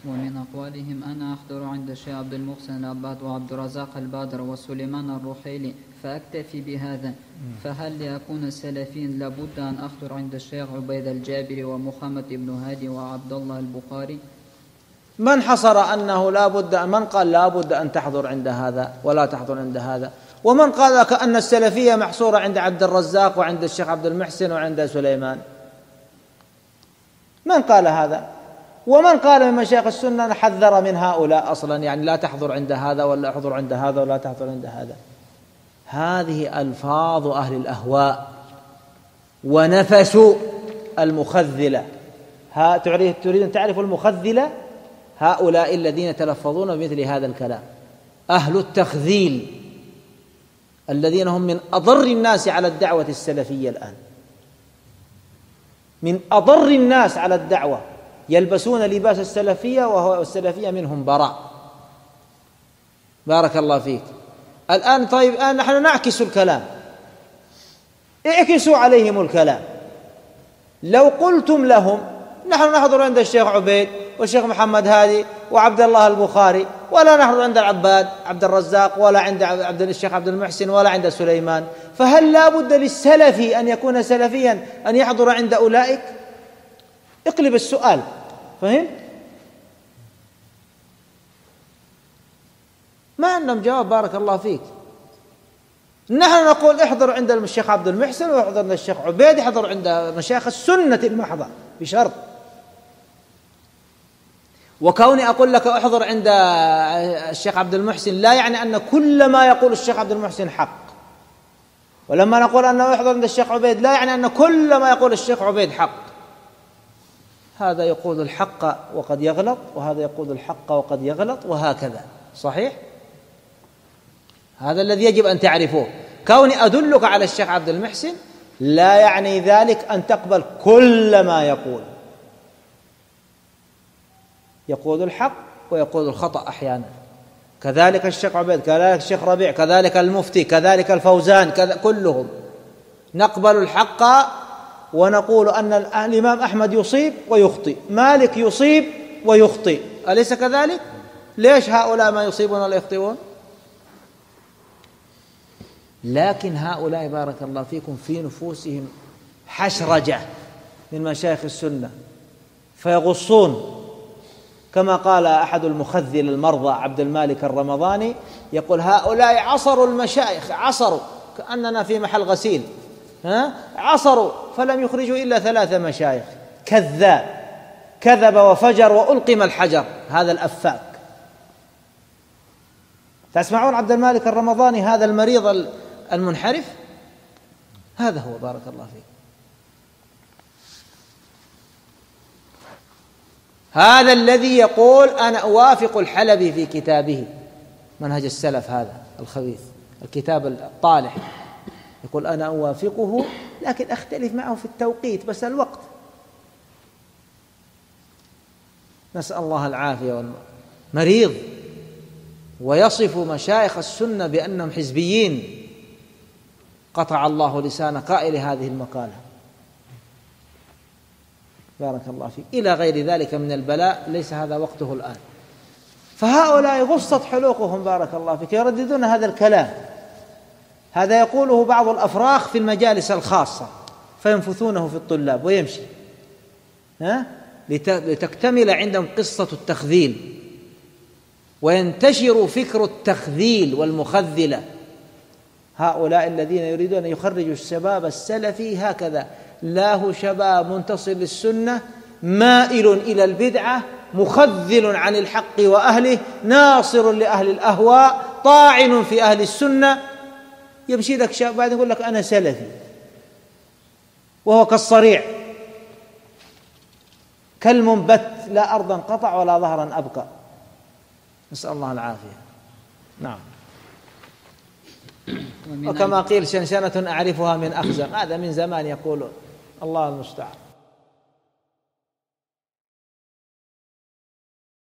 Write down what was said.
ومن أقوالهم أنا أحضر عند الشيخ عبد المحسن العباد وعبد الرزاق البادر وسليمان الرحيلي فأكتفي بهذا. فهل لأكون سلفيا لابد أن أحضر عند الشيخ عبيد الجابري ومحمد بن هادي وعبد الله البخاري؟ من حصر أنه لا بد، من قال لا بد أن تحضر عند هذا ولا تحضر عند هذا؟ ومن قال لك أن السلفية محصورة عند عبد الرزاق وعند الشيخ عبد المحسن وعند سليمان؟ من قال هذا؟ ومن قال من مشايخ السنة حذر من هؤلاء أصلا، يعني لا تحضر عند هذا ولا احضر عند هذا ولا تحضر عند هذا. هذه ألفاظ أهل الأهواء ونفس المخذلة. تريد أن تعرف المخذلة؟ هؤلاء الذين يتلفظون بمثل هذا الكلام، أهل التخذيل الذين هم من أضر الناس على الدعوة السلفية الآن، من أضر الناس على الدعوة، يلبسون لباس السلفية وهو السلفية منهم براء. بارك الله فيك. الآن طيب، الآن نحن نعكس الكلام، اعكسوا عليهم الكلام. لو قلتم لهم نحن نحضر عند الشيخ عبيد والشيخ محمد هادي وعبد الله البخاري، ولا نحضر عند العباد عبد الرزاق ولا عند الشيخ عبد المحسن ولا عند سليمان، فهل لا بد للسلفي أن يكون سلفيا أن يحضر عند أولئك؟ اقلب السؤال، فهم؟ ما عندهم جواب. بارك الله فيك. نحن نقول احضر عند الشيخ عبد المحسن واحضر عند الشيخ عبيد، احضر عند مشايخ السنة المحضة بشرط. وكوني أقول لك احضر عند الشيخ عبد المحسن لا يعني أن كل ما يقول الشيخ عبد المحسن حق، ولما نقول أنه احضر عند الشيخ عبيد لا يعني أن كل ما يقول الشيخ عبيد حق. هذا يقول الحق وقد يغلط، وهذا يقول الحق وقد يغلط، وهكذا. صحيح؟ هذا الذي يجب أن تعرفوه. كوني أدلك على الشيخ عبد المحسن لا يعني ذلك أن تقبل كل ما يقول. يقول الحق ويقول الخطأ أحيانا، كذلك الشيخ عبيد، كذلك الشيخ ربيع، كذلك المفتي، كذلك الفوزان، كلهم نقبل الحق ونقول أن الإمام أحمد يصيب ويخطئ، مالك يصيب ويخطئ، أليس كذلك؟ ليش هؤلاء ما يصيبون ولا يخطئون؟ لكن هؤلاء بارك الله فيكم في نفوسهم حشرجة من مشايخ السنة فيغصون، كما قال أحد المخذل المرضى عبد المالك الرمضاني، يقول هؤلاء عصروا المشايخ، عصروا كأننا في محل غسيل، عصروا فلم يخرجوا إلا 3 مشايخ. كذاب، كذب وفجر وألقم الحجر، هذا الأفاك. تسمعون عبد المالك الرمضاني هذا المريض المنحرف؟ هذا هو. بارك الله فيك. هذا الذي يقول أنا أوافق الحلبي في كتابه منهج السلف، هذا الخبيث، الكتاب الطالح، يقول أنا أوافقه لكن أختلف معه في التوقيت، بس الوقت. نسأل الله العافية. مريض، ويصف مشايخ السنة بأنهم حزبيين. قطع الله لسان قائل هذه المقالة. بارك الله فيك. إلى غير ذلك من البلاء ليس هذا وقته الآن. فهؤلاء غصت حلوقهم بارك الله فيك، يرددون هذا الكلام. هذا يقوله بعض الأفراخ في المجالس الخاصة فينفثونه في الطلاب ويمشي، لتكتمل عندهم قصة التخذيل وينتشر فكر التخذيل والمخذلة. هؤلاء الذين يريدون أن يخرجوا الشباب السلفي هكذا، لا هو شباب منتصر للسنة، مائل إلى البدعة، مخذل عن الحق وأهله، ناصر لأهل الأهواء، طاعن في أهل السنة. يمشي لك شاب بعد يقول لك أنا سلفي وهو كالصريع، كالمنبت، لا أرضا قطع ولا ظهرا أبقى. نسأل الله العافية. نعم. وكما قيل شنشنة أعرفها من أخزم، هذا من زمان يقولون. الله المستعان.